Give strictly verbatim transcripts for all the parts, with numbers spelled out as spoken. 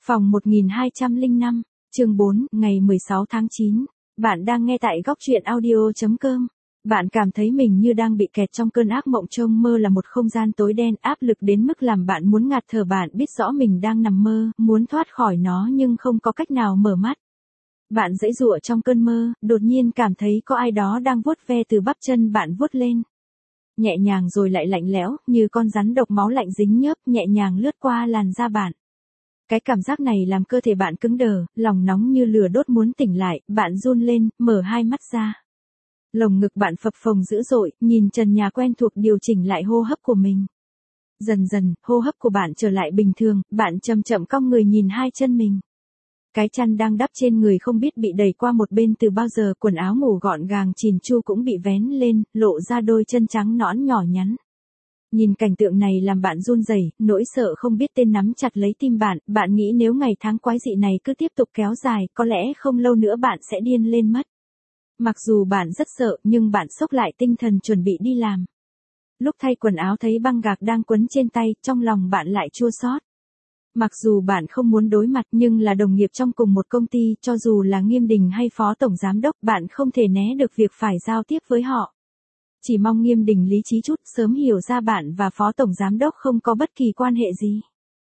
Phòng một nghìn hai trăm lẻ năm, chương bốn, ngày mười sáu tháng chín. Bạn đang nghe tại góc truyện audio chấm com. Bạn cảm thấy mình như đang bị kẹt trong cơn ác mộng, trông mơ là một không gian tối đen áp lực đến mức làm bạn muốn ngạt thở. Bạn biết rõ mình đang nằm mơ, muốn thoát khỏi nó nhưng không có cách nào mở mắt. Bạn giãy giụa trong cơn mơ, đột nhiên cảm thấy có ai đó đang vuốt ve từ bắp chân bạn vuốt lên. Nhẹ nhàng rồi lại lạnh lẽo, như con rắn độc máu lạnh dính nhớp nhẹ nhàng lướt qua làn da bạn. Cái cảm giác này làm cơ thể bạn cứng đờ, lòng nóng như lửa đốt muốn tỉnh lại, bạn run lên, mở hai mắt ra. Lồng ngực bạn phập phồng dữ dội, nhìn trần nhà quen thuộc điều chỉnh lại hô hấp của mình. Dần dần, hô hấp của bạn trở lại bình thường, bạn chậm chậm cong người nhìn hai chân mình. Cái chăn đang đắp trên người không biết bị đẩy qua một bên từ bao giờ, quần áo ngủ gọn gàng chỉn chu cũng bị vén lên, lộ ra đôi chân trắng nõn nhỏ nhắn. Nhìn cảnh tượng này làm bạn run rẩy, nỗi sợ không biết tên nắm chặt lấy tim bạn, bạn nghĩ nếu ngày tháng quái dị này cứ tiếp tục kéo dài, có lẽ không lâu nữa bạn sẽ điên lên mất. Mặc dù bạn rất sợ, nhưng bạn xốc lại tinh thần chuẩn bị đi làm. Lúc thay quần áo thấy băng gạc đang quấn trên tay, trong lòng bạn lại chua xót. Mặc dù bạn không muốn đối mặt nhưng là đồng nghiệp trong cùng một công ty, cho dù là Nghiêm Đình hay Phó Tổng Giám Đốc, bạn không thể né được việc phải giao tiếp với họ. Chỉ mong Nghiêm Đình lý trí chút, sớm hiểu ra bạn và Phó Tổng Giám Đốc không có bất kỳ quan hệ gì.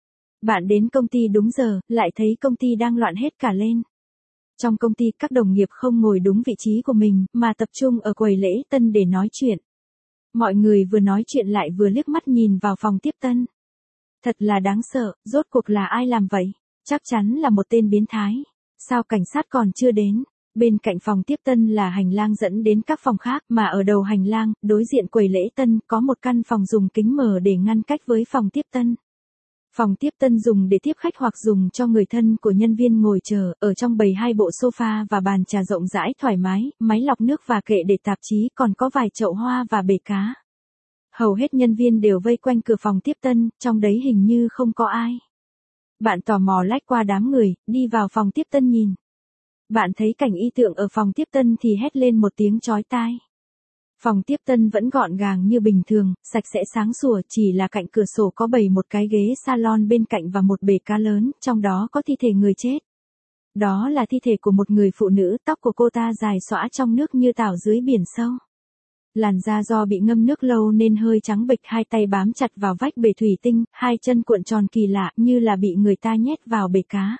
Bạn đến công ty đúng giờ, lại thấy công ty đang loạn hết cả lên. Trong công ty các đồng nghiệp không ngồi đúng vị trí của mình, mà tập trung ở quầy lễ tân để nói chuyện. Mọi người vừa nói chuyện lại vừa liếc mắt nhìn vào phòng tiếp tân. Thật là đáng sợ, rốt cuộc là ai làm vậy? Chắc chắn là một tên biến thái. Sao cảnh sát còn chưa đến? Bên cạnh phòng tiếp tân là hành lang dẫn đến các phòng khác, mà ở đầu hành lang, đối diện quầy lễ tân, có một căn phòng dùng kính mở để ngăn cách với phòng tiếp tân. Phòng tiếp tân dùng để tiếp khách hoặc dùng cho người thân của nhân viên ngồi chờ, ở trong bày hai bộ sofa và bàn trà rộng rãi thoải mái, máy lọc nước và kệ để tạp chí, còn có vài chậu hoa và bể cá. Hầu hết nhân viên đều vây quanh cửa phòng tiếp tân, trong đấy hình như không có ai. Bạn tò mò lách qua đám người, đi vào phòng tiếp tân nhìn. Bạn thấy cảnh y tượng ở phòng tiếp tân thì hét lên một tiếng chói tai. Phòng tiếp tân vẫn gọn gàng như bình thường, sạch sẽ sáng sủa, chỉ là cạnh cửa sổ có bày một cái ghế salon bên cạnh và một bể cá lớn, trong đó có thi thể người chết. Đó là thi thể của một người phụ nữ, tóc của cô ta dài xõa trong nước như tảo dưới biển sâu. Làn da do bị ngâm nước lâu nên hơi trắng bệch, hai tay bám chặt vào vách bể thủy tinh, hai chân cuộn tròn kỳ lạ như là bị người ta nhét vào bể cá.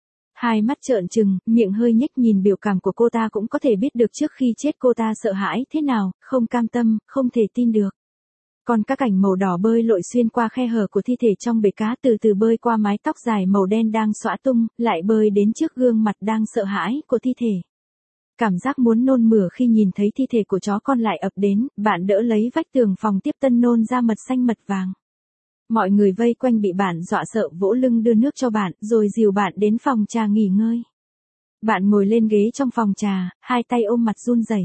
Hai mắt trợn trừng, miệng hơi nhếch, nhìn biểu cảm của cô ta cũng có thể biết được trước khi chết cô ta sợ hãi thế nào, không cam tâm, không thể tin được. Còn các cảnh màu đỏ bơi lội xuyên qua khe hở của thi thể trong bể cá, từ từ bơi qua mái tóc dài màu đen đang xõa tung, lại bơi đến trước gương mặt đang sợ hãi của thi thể. Cảm giác muốn nôn mửa khi nhìn thấy thi thể của chó con lại ập đến, bạn đỡ lấy vách tường phòng tiếp tân nôn ra mật xanh mật vàng. Mọi người vây quanh bị bạn dọa sợ vỗ lưng đưa nước cho bạn, rồi dìu bạn đến phòng trà nghỉ ngơi. Bạn ngồi lên ghế trong phòng trà, hai tay ôm mặt run rẩy.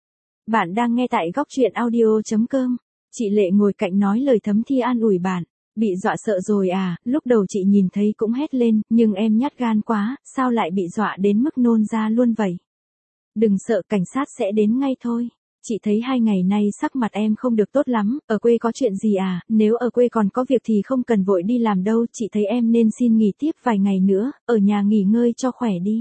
Bạn đang nghe tại góc truyện audio chấm com. Chị Lệ ngồi cạnh nói lời thấm thi an ủi bạn. Bị dọa sợ rồi à? Lúc đầu chị nhìn thấy cũng hét lên, nhưng em nhát gan quá, sao lại bị dọa đến mức nôn ra luôn vậy? Đừng sợ, cảnh sát sẽ đến ngay thôi. Chị thấy hai ngày nay sắc mặt em không được tốt lắm, ở quê có chuyện gì à? Nếu ở quê còn có việc thì không cần vội đi làm đâu, chị thấy em nên xin nghỉ tiếp vài ngày nữa, ở nhà nghỉ ngơi cho khỏe đi.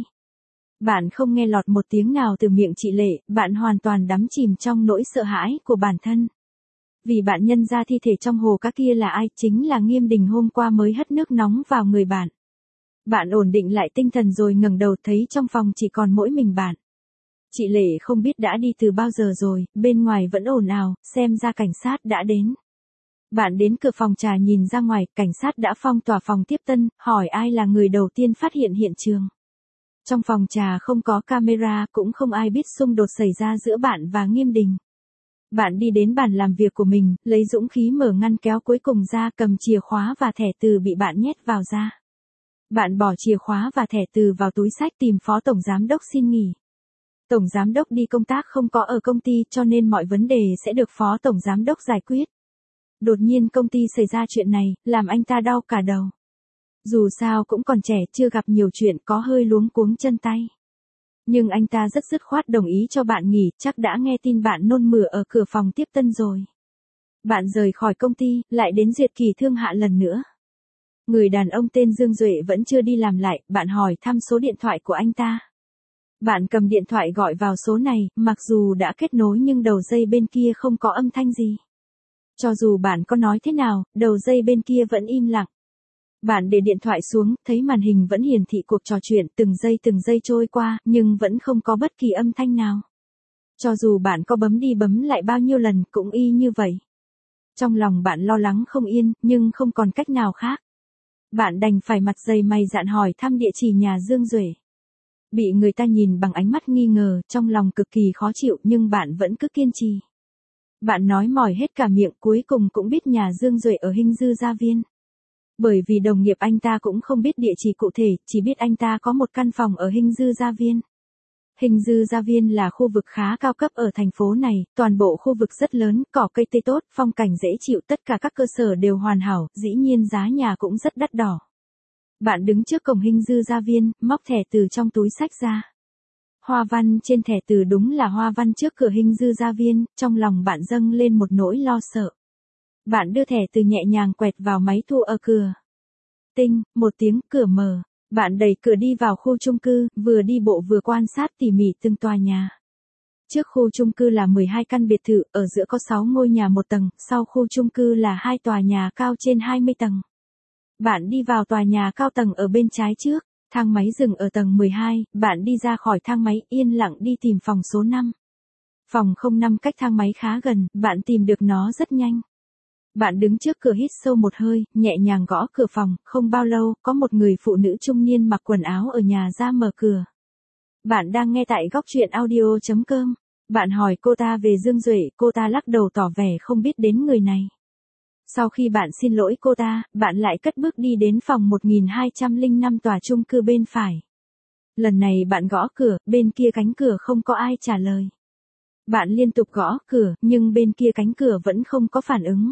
Bạn không nghe lọt một tiếng nào từ miệng chị Lệ, bạn hoàn toàn đắm chìm trong nỗi sợ hãi của bản thân. Vì bạn nhận ra thi thể trong hồ cá kia là ai, chính là Nghiêm Đình hôm qua mới hất nước nóng vào người bạn. Bạn ổn định lại tinh thần rồi ngẩng đầu thấy trong phòng chỉ còn mỗi mình bạn. Chị Lệ không biết đã đi từ bao giờ rồi, bên ngoài vẫn ồn ào, xem ra cảnh sát đã đến. Bạn đến cửa phòng trà nhìn ra ngoài, cảnh sát đã phong tỏa phòng tiếp tân, hỏi ai là người đầu tiên phát hiện hiện trường. Trong phòng trà không có camera, cũng không ai biết xung đột xảy ra giữa bạn và Nghiêm Đình. Bạn đi đến bàn làm việc của mình, lấy dũng khí mở ngăn kéo cuối cùng ra, cầm chìa khóa và thẻ từ bị bạn nhét vào ra. Bạn bỏ chìa khóa và thẻ từ vào túi xách, tìm Phó Tổng Giám Đốc xin nghỉ. Tổng Giám Đốc đi công tác không có ở công ty, cho nên mọi vấn đề sẽ được Phó Tổng Giám Đốc giải quyết. Đột nhiên công ty xảy ra chuyện này, làm anh ta đau cả đầu. Dù sao cũng còn trẻ, chưa gặp nhiều chuyện, có hơi luống cuống chân tay. Nhưng anh ta rất dứt khoát đồng ý cho bạn nghỉ, chắc đã nghe tin bạn nôn mửa ở cửa phòng tiếp tân rồi. Bạn rời khỏi công ty, lại đến duyệt kỳ thương hạ lần nữa. Người đàn ông tên Dương Duệ vẫn chưa đi làm lại, bạn hỏi thăm số điện thoại của anh ta. Bạn cầm điện thoại gọi vào số này, mặc dù đã kết nối nhưng đầu dây bên kia không có âm thanh gì. Cho dù bạn có nói thế nào, đầu dây bên kia vẫn im lặng. Bạn để điện thoại xuống, thấy màn hình vẫn hiển thị cuộc trò chuyện từng giây từng giây trôi qua, nhưng vẫn không có bất kỳ âm thanh nào. Cho dù bạn có bấm đi bấm lại bao nhiêu lần cũng y như vậy. Trong lòng bạn lo lắng không yên, nhưng không còn cách nào khác. Bạn đành phải mặt dày mày dạn hỏi thăm địa chỉ nhà Dương Duệ. Bị người ta nhìn bằng ánh mắt nghi ngờ, trong lòng cực kỳ khó chịu nhưng bạn vẫn cứ kiên trì. Bạn nói mỏi hết cả miệng, cuối cùng cũng biết nhà Dương Duệ ở Hinh Dư Gia Viên. Bởi vì đồng nghiệp anh ta cũng không biết địa chỉ cụ thể, chỉ biết anh ta có một căn phòng ở Hinh Dư Gia Viên. Hinh Dư Gia Viên là khu vực khá cao cấp ở thành phố này, toàn bộ khu vực rất lớn, cỏ cây tươi tốt, phong cảnh dễ chịu, tất cả các cơ sở đều hoàn hảo, dĩ nhiên giá nhà cũng rất đắt đỏ. Bạn đứng trước cổng Hinh Dư Gia Viên, móc thẻ từ trong túi xách ra. Hoa văn trên thẻ từ đúng là hoa văn trước cửa Hinh Dư Gia Viên, trong lòng bạn dâng lên một nỗi lo sợ. Bạn đưa thẻ từ nhẹ nhàng quẹt vào máy thu ở cửa. Tinh, một tiếng, cửa mở. Bạn đẩy cửa đi vào khu chung cư, vừa đi bộ vừa quan sát tỉ mỉ từng tòa nhà. Trước khu chung cư là mười hai căn biệt thự, ở giữa có sáu ngôi nhà một tầng, sau khu chung cư là hai tòa nhà cao trên hai mươi tầng. Bạn đi vào tòa nhà cao tầng ở bên trái trước, thang máy dừng ở tầng mười hai, bạn đi ra khỏi thang máy yên lặng đi tìm phòng số năm. Phòng không năm cách thang máy khá gần, bạn tìm được nó rất nhanh. Bạn đứng trước cửa hít sâu một hơi, nhẹ nhàng gõ cửa phòng, không bao lâu, có một người phụ nữ trung niên mặc quần áo ở nhà ra mở cửa. Bạn đang nghe tại góc truyện audio chấm com. Bạn hỏi cô ta về Dương Duệ, cô ta lắc đầu tỏ vẻ không biết đến người này. Sau khi bạn xin lỗi cô ta, bạn lại cất bước đi đến phòng một nghìn hai trăm lẻ năm tòa chung cư bên phải. Lần này bạn gõ cửa, bên kia cánh cửa không có ai trả lời. Bạn liên tục gõ cửa, nhưng bên kia cánh cửa vẫn không có phản ứng.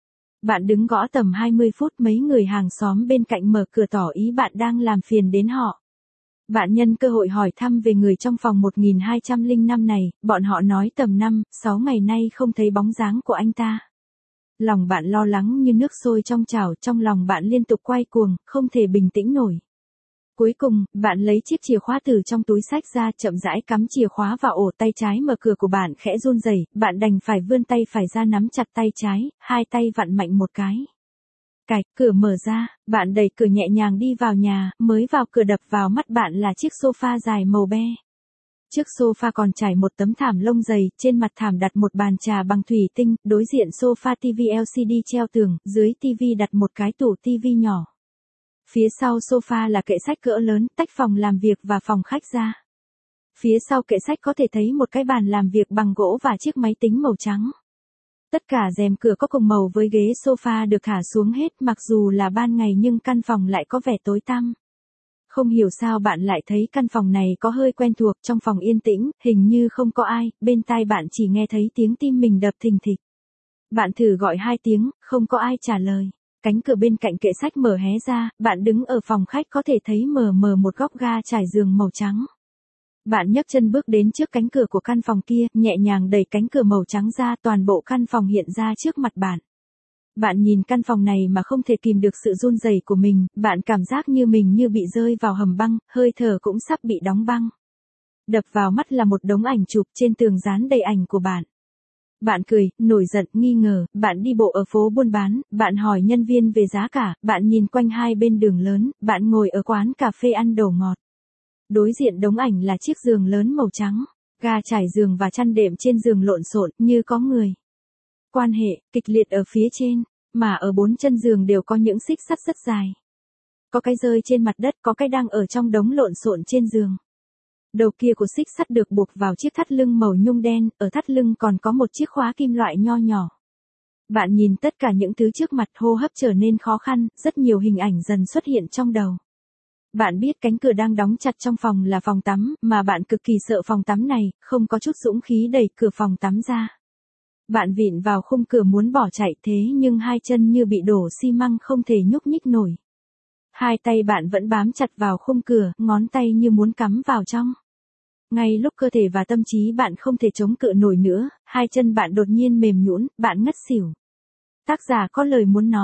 Bạn đứng gõ tầm hai mươi phút, mấy người hàng xóm bên cạnh mở cửa tỏ ý bạn đang làm phiền đến họ. Bạn nhân cơ hội hỏi thăm về người trong phòng một nghìn hai trăm lẻ năm này, bọn họ nói tầm năm, sáu ngày nay không thấy bóng dáng của anh ta. Lòng bạn lo lắng như nước sôi trong chảo, trong lòng bạn liên tục quay cuồng, không thể bình tĩnh nổi. Cuối cùng, bạn lấy chiếc chìa khóa từ trong túi xách ra, chậm rãi cắm chìa khóa vào ổ, tay trái mở cửa của bạn khẽ run rẩy, bạn đành phải vươn tay phải ra nắm chặt tay trái, hai tay vặn mạnh một cái. Cạch, cửa mở ra, bạn đẩy cửa nhẹ nhàng đi vào nhà, mới vào cửa đập vào mắt bạn là chiếc sofa dài màu be. Trước sofa còn trải một tấm thảm lông dày, trên mặt thảm đặt một bàn trà bằng thủy tinh, đối diện sofa tivi lờ xê đê treo tường, dưới tivi đặt một cái tủ tivi nhỏ. Phía sau sofa là kệ sách cỡ lớn, tách phòng làm việc và phòng khách ra. Phía sau kệ sách có thể thấy một cái bàn làm việc bằng gỗ và chiếc máy tính màu trắng. Tất cả rèm cửa có cùng màu với ghế sofa được thả xuống hết, mặc dù là ban ngày nhưng căn phòng lại có vẻ tối tăm. Không hiểu sao bạn lại thấy căn phòng này có hơi quen thuộc, trong phòng yên tĩnh, hình như không có ai, bên tai bạn chỉ nghe thấy tiếng tim mình đập thình thịch. Bạn thử gọi hai tiếng, không có ai trả lời. Cánh cửa bên cạnh kệ sách mở hé ra, bạn đứng ở phòng khách có thể thấy mờ mờ một góc ga trải giường màu trắng. Bạn nhấc chân bước đến trước cánh cửa của căn phòng kia, nhẹ nhàng đẩy cánh cửa màu trắng ra, toàn bộ căn phòng hiện ra trước mặt bạn. Bạn nhìn căn phòng này mà không thể kìm được sự run rẩy của mình, bạn cảm giác như mình như bị rơi vào hầm băng, hơi thở cũng sắp bị đóng băng. Đập vào mắt là một đống ảnh chụp, trên tường dán đầy ảnh của bạn. Bạn cười, nổi giận, nghi ngờ, bạn đi bộ ở phố buôn bán, bạn hỏi nhân viên về giá cả, bạn nhìn quanh hai bên đường lớn, bạn ngồi ở quán cà phê ăn đồ ngọt. Đối diện đống ảnh là chiếc giường lớn màu trắng, ga trải giường và chăn đệm trên giường lộn xộn như có người. Quan hệ, kịch liệt ở phía trên, mà ở bốn chân giường đều có những xích sắt rất dài. Có cái rơi trên mặt đất, có cái đang ở trong đống lộn xộn trên giường. Đầu kia của xích sắt được buộc vào chiếc thắt lưng màu nhung đen, ở thắt lưng còn có một chiếc khóa kim loại nho nhỏ. Bạn nhìn tất cả những thứ trước mặt, hô hấp trở nên khó khăn, rất nhiều hình ảnh dần xuất hiện trong đầu. Bạn biết cánh cửa đang đóng chặt trong phòng là phòng tắm, mà bạn cực kỳ sợ phòng tắm này, không có chút dũng khí đẩy cửa phòng tắm ra. Bạn vịn vào khung cửa muốn bỏ chạy, thế nhưng hai chân như bị đổ xi măng không thể nhúc nhích nổi. Hai tay bạn vẫn bám chặt vào khung cửa, ngón tay như muốn cắm vào trong. Ngay lúc cơ thể và tâm trí bạn không thể chống cự nổi nữa, hai chân bạn đột nhiên mềm nhũn, bạn ngất xỉu. Tác giả có lời muốn nói.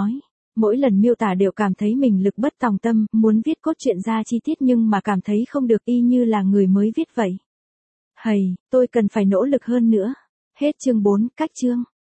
Mỗi lần miêu tả đều cảm thấy mình lực bất tòng tâm, muốn viết cốt truyện ra chi tiết nhưng mà cảm thấy không được, y như là người mới viết vậy. Hầy, tôi cần phải nỗ lực hơn nữa. Hết chương bốn, cách chương.